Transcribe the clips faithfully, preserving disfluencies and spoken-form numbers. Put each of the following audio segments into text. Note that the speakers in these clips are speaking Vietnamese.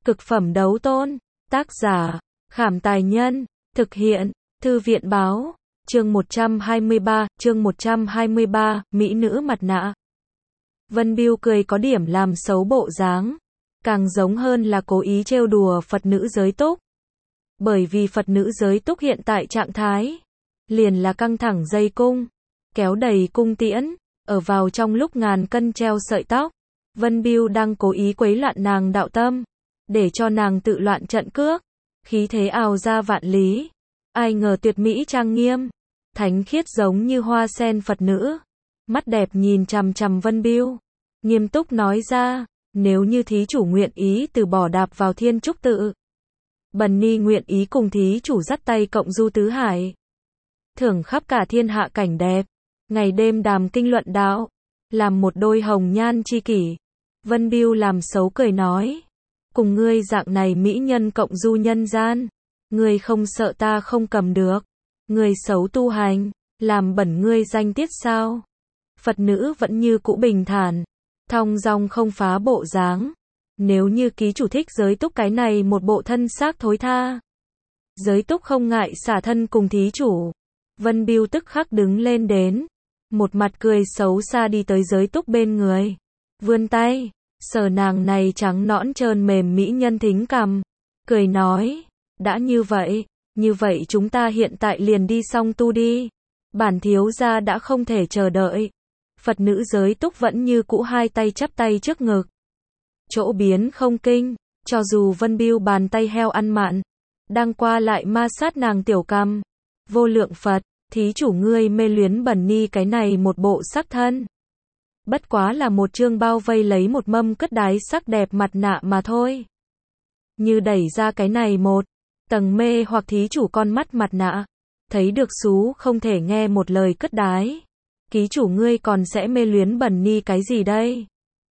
Cực phẩm đấu tôn. Tác giả, Khảm Tài Nhân. Thực hiện, Thư viện Báo. Chương một trăm hai mươi ba, chương một trăm hai mươi ba, Mỹ nữ mặt nạ. Vân Biêu cười có điểm làm xấu bộ dáng. Càng giống hơn là cố ý trêu đùa Phật nữ giới túc. Bởi vì Phật nữ giới túc hiện tại trạng thái liền là căng thẳng dây cung, kéo đầy cung tiễn, ở vào trong lúc ngàn cân treo sợi tóc. Vân Biêu đang cố ý quấy loạn nàng đạo tâm, để cho nàng tự loạn trận cước, khí thế ào ra vạn lý. Ai ngờ tuyệt mỹ trang nghiêm, thánh khiết giống như hoa sen Phật nữ, mắt đẹp nhìn chằm chằm Vân Biêu, nghiêm túc nói ra, nếu như thí chủ nguyện ý từ bỏ đạp vào thiên trúc tự, Bần Ni nguyện ý cùng thí chủ dắt tay cộng du tứ hải, thưởng khắp cả thiên hạ cảnh đẹp, ngày đêm đàm kinh luận đạo, làm một đôi hồng nhan chi kỷ. Vân Biêu làm xấu cười nói, cùng ngươi dạng này mỹ nhân cộng du nhân gian, ngươi không sợ ta không cầm được, ngươi xấu tu hành, làm bẩn ngươi danh tiết sao? Phật nữ vẫn như cũ bình thản, thong dong không phá bộ dáng. Nếu như ký chủ thích giới túc cái này một bộ thân xác thối tha, giới túc không ngại xả thân cùng thí chủ. Vân Biêu tức khắc đứng lên đến, một mặt cười xấu xa đi tới giới túc bên người, vươn tay, sờ nàng này trắng nõn trơn mềm mỹ nhân thính cằm, cười nói, đã như vậy, như vậy chúng ta hiện tại liền đi song tu đi, bản thiếu gia đã không thể chờ đợi. Phật nữ giới túc vẫn như cũ hai tay chắp tay trước ngực, chỗ biến không kinh, cho dù Vân Biêu bàn tay heo ăn mặn, đang qua lại ma sát nàng tiểu cằm. Vô lượng Phật, thí chủ ngươi mê luyến Bần Ni cái này một bộ sắc thân, bất quá là một chương bao vây lấy một mâm cất đái sắc đẹp mặt nạ mà thôi. Như đẩy ra cái này một tầng mê hoặc thí chủ con mắt mặt nạ, thấy được xú không thể nghe một lời cất đái, ký chủ ngươi còn sẽ mê luyến Bần Ni cái gì đây?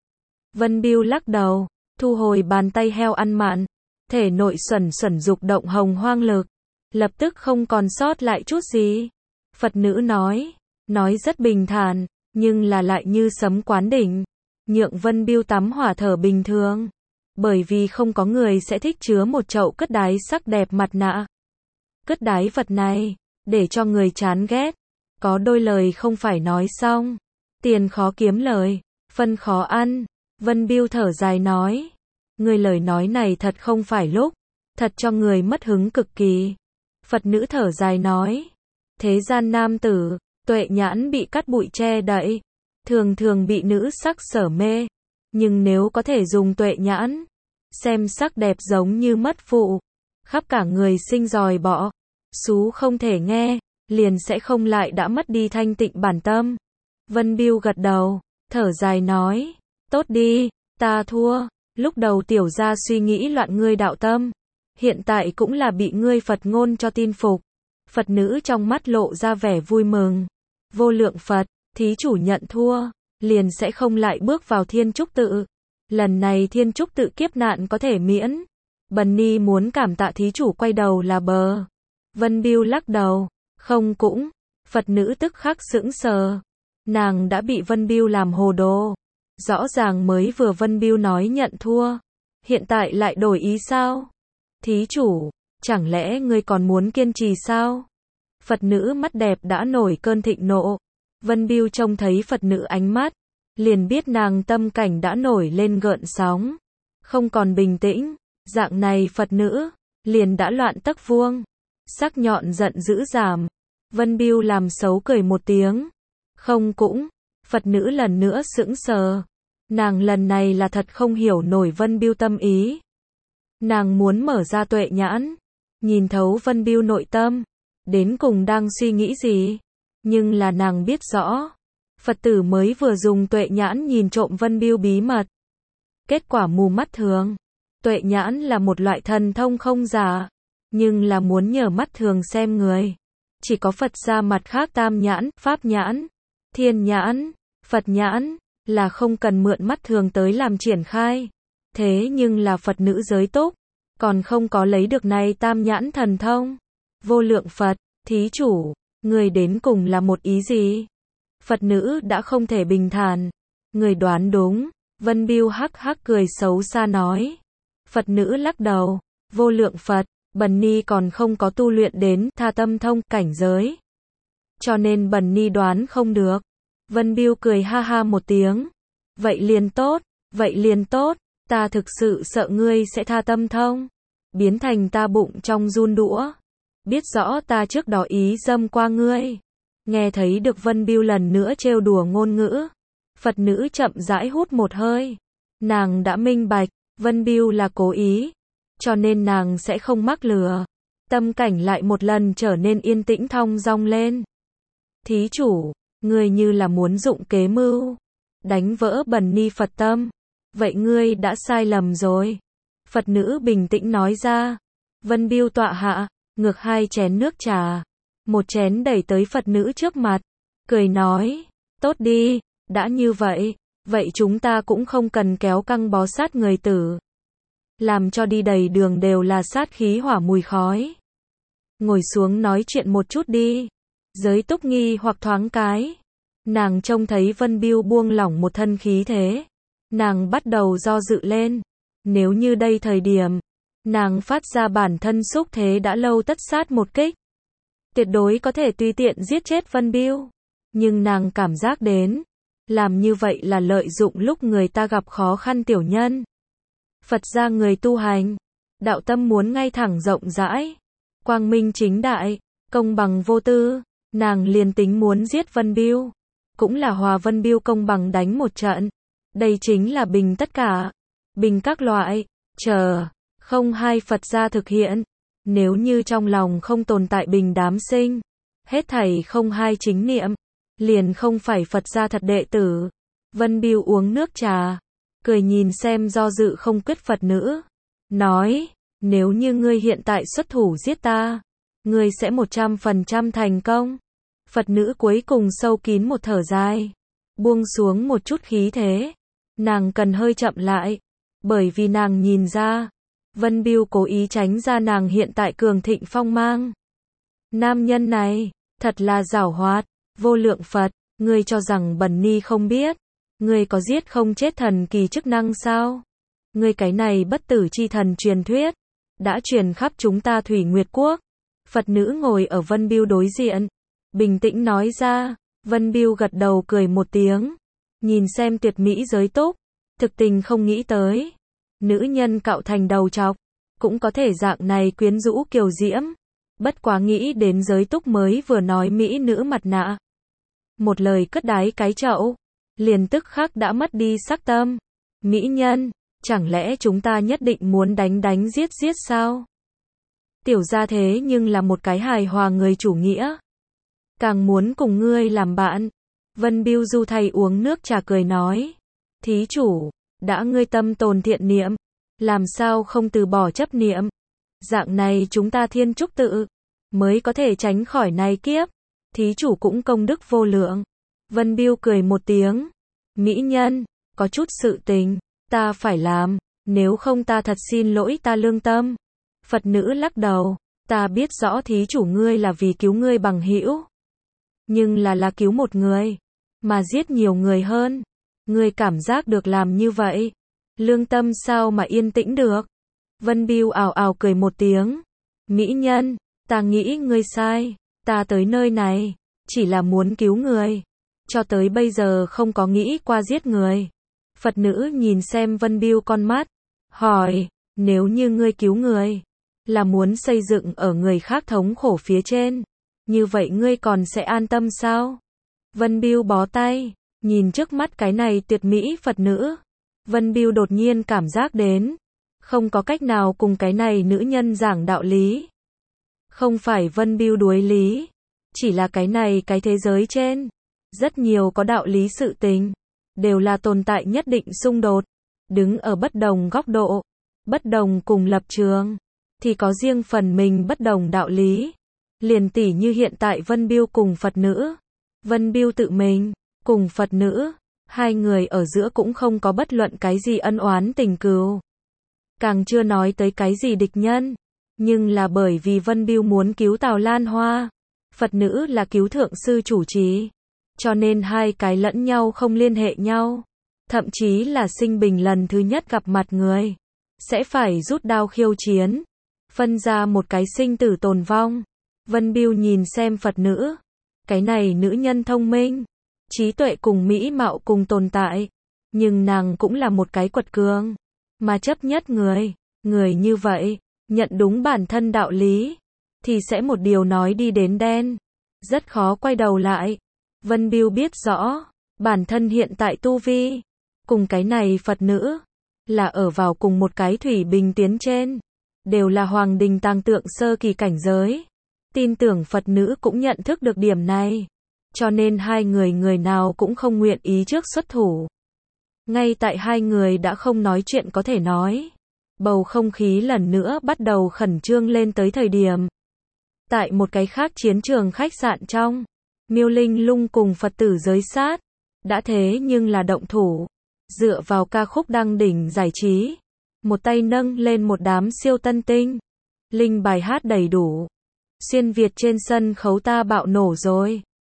Vân Biêu lắc đầu, thu hồi bàn tay heo ăn mặn, thể nội xuẩn xuẩn dục động hồng hoang lực, lập tức không còn sót lại chút gì. Phật nữ nói, nói rất bình thản, nhưng là lại như sấm quán đỉnh, nhượng Vân Biêu tắm hỏa thở bình thường, bởi vì không có người sẽ thích chứa một chậu cất đái sắc đẹp mặt nạ. Cất đái vật này, để cho người chán ghét, có đôi lời không phải nói xong, tiền khó kiếm lời, phân khó ăn. Vân Biêu thở dài nói, người lời nói này thật không phải lúc, thật cho người mất hứng cực kỳ. Phật nữ thở dài nói, thế gian nam tử, tuệ nhãn bị cắt bụi che đậy, thường thường bị nữ sắc sở mê, nhưng nếu có thể dùng tuệ nhãn, xem sắc đẹp giống như mất phụ, khắp cả người sinh dòi bọ, xú không thể nghe, liền sẽ không lại đã mất đi thanh tịnh bản tâm. Vân Biêu gật đầu, thở dài nói, tốt đi, ta thua, lúc đầu tiểu gia suy nghĩ loạn ngươi đạo tâm, hiện tại cũng là bị ngươi Phật ngôn cho tin phục. Phật nữ trong mắt lộ ra vẻ vui mừng, vô lượng Phật, thí chủ nhận thua, liền sẽ không lại bước vào thiên trúc tự. Lần này thiên trúc tự kiếp nạn có thể miễn, Bần Ni muốn cảm tạ thí chủ quay đầu là bờ. Vân Biêu lắc đầu, không cũng, Phật nữ tức khắc sững sờ, nàng đã bị Vân Biêu làm hồ đồ, rõ ràng mới vừa Vân Biêu nói nhận thua, hiện tại lại đổi ý sao? Thí chủ, chẳng lẽ ngươi còn muốn kiên trì sao? Phật nữ mắt đẹp đã nổi cơn thịnh nộ, Vân Biêu trông thấy Phật nữ ánh mắt, liền biết nàng tâm cảnh đã nổi lên gợn sóng, không còn bình tĩnh, dạng này Phật nữ, liền đã loạn tấc vuông, sắc nhọn giận dữ giảm. Vân Biêu làm xấu cười một tiếng, không cũng, Phật nữ lần nữa sững sờ, nàng lần này là thật không hiểu nổi Vân Biêu tâm ý. Nàng muốn mở ra tuệ nhãn, nhìn thấu Vân Biêu nội tâm, đến cùng đang suy nghĩ gì, nhưng là nàng biết rõ, Phật tử mới vừa dùng tuệ nhãn nhìn trộm Vân Biêu bí mật, kết quả mù mắt thường. Tuệ nhãn là một loại thần thông không giả, nhưng là muốn nhờ mắt thường xem người, chỉ có Phật ra mặt khác tam nhãn, pháp nhãn, thiên nhãn, Phật nhãn, là không cần mượn mắt thường tới làm triển khai. Thế nhưng là Phật nữ giới túc, còn không có lấy được này tam nhãn thần thông. Vô lượng Phật, thí chủ, người đến cùng là một ý gì? Phật nữ đã không thể bình thản, người đoán đúng. Vân Biêu hắc hắc cười xấu xa nói, Phật nữ lắc đầu, vô lượng Phật, Bần Ni còn không có tu luyện đến tha tâm thông cảnh giới. Cho nên Bần Ni đoán không được. Vân Biêu cười ha ha một tiếng. Vậy liền tốt, vậy liền tốt, ta thực sự sợ ngươi sẽ tha tâm thông. Biến thành ta bụng trong run đũa. Biết rõ ta trước đó ý dâm qua ngươi. Nghe thấy được Vân Biêu lần nữa trêu đùa ngôn ngữ. Phật nữ chậm rãi hút một hơi. Nàng đã minh bạch, Vân Biêu là cố ý. Cho nên nàng sẽ không mắc lừa. Tâm cảnh lại một lần trở nên yên tĩnh thong dong lên. Thí chủ, ngươi như là muốn dụng kế mưu. Đánh vỡ Bần Ni Phật tâm. Vậy ngươi đã sai lầm rồi. Phật nữ bình tĩnh nói ra. Vân Biêu tọa hạ, ngược hai chén nước trà. Một chén đẩy tới Phật nữ trước mặt. Cười nói, tốt đi, đã như vậy. Vậy chúng ta cũng không cần kéo căng bó sát người tử. Làm cho đi đầy đường đều là sát khí hỏa mùi khói. Ngồi xuống nói chuyện một chút đi. Giới Túc nghi hoặc thoáng cái. Nàng trông thấy Vân Biêu buông lỏng một thân khí thế. Nàng bắt đầu do dự lên. Nếu như đây thời điểm, nàng phát ra bản thân xúc thế đã lâu tất sát một kích. Tuyệt đối có thể tùy tiện giết chết Vân Biêu. Nhưng nàng cảm giác đến. Làm như vậy là lợi dụng lúc người ta gặp khó khăn tiểu nhân. Phật gia người tu hành. Đạo tâm muốn ngay thẳng rộng rãi. Quang minh chính đại. Công bằng vô tư. Nàng liền tính muốn giết Vân Biêu. Cũng là hòa Vân Biêu công bằng đánh một trận. Đây chính là bình tất cả. Bình các loại. Chờ. Không hai Phật gia thực hiện. Nếu như trong lòng không tồn tại bình đám sinh. Hết thảy không hai chính niệm. Liền không phải Phật gia thật đệ tử. Vân Biêu uống nước trà. Cười nhìn xem do dự không quyết Phật nữ. Nói. Nếu như ngươi hiện tại xuất thủ giết ta. Ngươi sẽ một trăm phần trăm thành công. Phật nữ cuối cùng sâu kín một thở dài. Buông xuống một chút khí thế. Nàng cần hơi chậm lại. Bởi vì nàng nhìn ra. Vân Biêu cố ý tránh ra nàng hiện tại cường thịnh phong mang. Nam nhân này. Thật là giảo hoạt. Vô lượng Phật. Ngươi cho rằng Bần Ni không biết. Ngươi có giết không chết thần kỳ chức năng sao? Ngươi cái này bất tử chi thần truyền thuyết. Đã truyền khắp chúng ta Thủy Nguyệt Quốc. Phật nữ ngồi ở Vân Biêu đối diện. Bình tĩnh nói ra. Vân Biêu gật đầu cười một tiếng. Nhìn xem tuyệt mỹ Giới Túc. Thực tình không nghĩ tới. Nữ nhân cạo thành đầu trọc. Cũng có thể dạng này quyến rũ kiều diễm. Bất quá nghĩ đến Giới Túc mới vừa nói mỹ nữ mặt nạ. Một lời cất đái cái chậu. Liền tức khắc đã mất đi sắc tâm. Mỹ nhân. Chẳng lẽ chúng ta nhất định muốn đánh đánh giết giết sao? Tiểu gia thế nhưng là một cái hài hòa người chủ nghĩa. Càng muốn cùng ngươi làm bạn. Vân Biêu du thay uống nước trà cười nói. Thí chủ, đã ngươi tâm tồn thiện niệm. Làm sao không từ bỏ chấp niệm. Dạng này chúng ta thiên trúc tự. Mới có thể tránh khỏi này kiếp. Thí chủ cũng công đức vô lượng. Vân Biêu cười một tiếng. Mỹ nhân, có chút sự tình. Ta phải làm. Nếu không ta thật xin lỗi ta lương tâm. Phật nữ lắc đầu. Ta biết rõ thí chủ ngươi là vì cứu ngươi bằng hữu. Nhưng là là cứu một người. Mà giết nhiều người hơn. Ngươi cảm giác được làm như vậy. Lương tâm sao mà yên tĩnh được. Vân Biêu ào ào cười một tiếng. Mỹ nhân, ta nghĩ ngươi sai. Ta tới nơi này. Chỉ là muốn cứu người. Cho tới bây giờ không có nghĩ qua giết người. Phật nữ nhìn xem Vân Biêu con mắt. Hỏi, nếu như ngươi cứu người. Là muốn xây dựng ở người khác thống khổ phía trên. Như vậy ngươi còn sẽ an tâm sao? Vân Biêu bó tay. Nhìn trước mắt cái này tuyệt mỹ Phật nữ. Vân Biêu đột nhiên cảm giác đến. Không có cách nào cùng cái này nữ nhân giảng đạo lý. Không phải Vân Biêu đuối lý. Chỉ là cái này cái thế giới trên. Rất nhiều có đạo lý sự tình. Đều là tồn tại nhất định xung đột. Đứng ở bất đồng góc độ. Bất đồng cùng lập trường. Thì có riêng phần mình bất đồng đạo lý. Liền tỉ như hiện tại Vân Biêu cùng Phật nữ. Vân Biêu tự mình. Cùng Phật nữ. Hai người ở giữa cũng không có bất luận cái gì ân oán tình cừu. Càng chưa nói tới cái gì địch nhân. Nhưng là bởi vì Vân Biêu muốn cứu Tào Lan Hoa. Phật nữ là cứu thượng sư chủ trì. Cho nên hai cái lẫn nhau không liên hệ nhau. Thậm chí là sinh bình lần thứ nhất gặp mặt người. sẽ phải rút đao khiêu chiến, phân ra một cái sinh tử tồn vong. Vân Biêu nhìn xem Phật nữ, cái này nữ nhân thông minh, trí tuệ cùng mỹ mạo cùng tồn tại, nhưng nàng cũng là một cái quật cường, mà chấp nhất người, người như vậy, nhận đúng bản thân đạo lý, thì sẽ một điều nói đi đến đen, rất khó quay đầu lại. Vân Biêu biết rõ, bản thân hiện tại tu vi, cùng cái này Phật nữ, là ở vào cùng một cái thủy bình tiến trên, đều là hoàng đình tàng tượng sơ kỳ cảnh giới. Tin tưởng Phật nữ cũng nhận thức được điểm này, cho nên hai người người nào cũng không nguyện ý trước xuất thủ. Ngay tại hai người đã không nói chuyện có thể nói, bầu không khí lần nữa bắt đầu khẩn trương lên tới thời điểm. Tại một cái khác chiến trường khách sạn trong, Miêu Linh Lung cùng Phật tử giới sát, đã thế nhưng là động thủ, dựa vào ca khúc đăng đỉnh giải trí, một tay nâng lên một đám siêu tân tinh, linh bài hát đầy đủ. Xuyên Việt trên sân khấu ta bạo nổ rồi.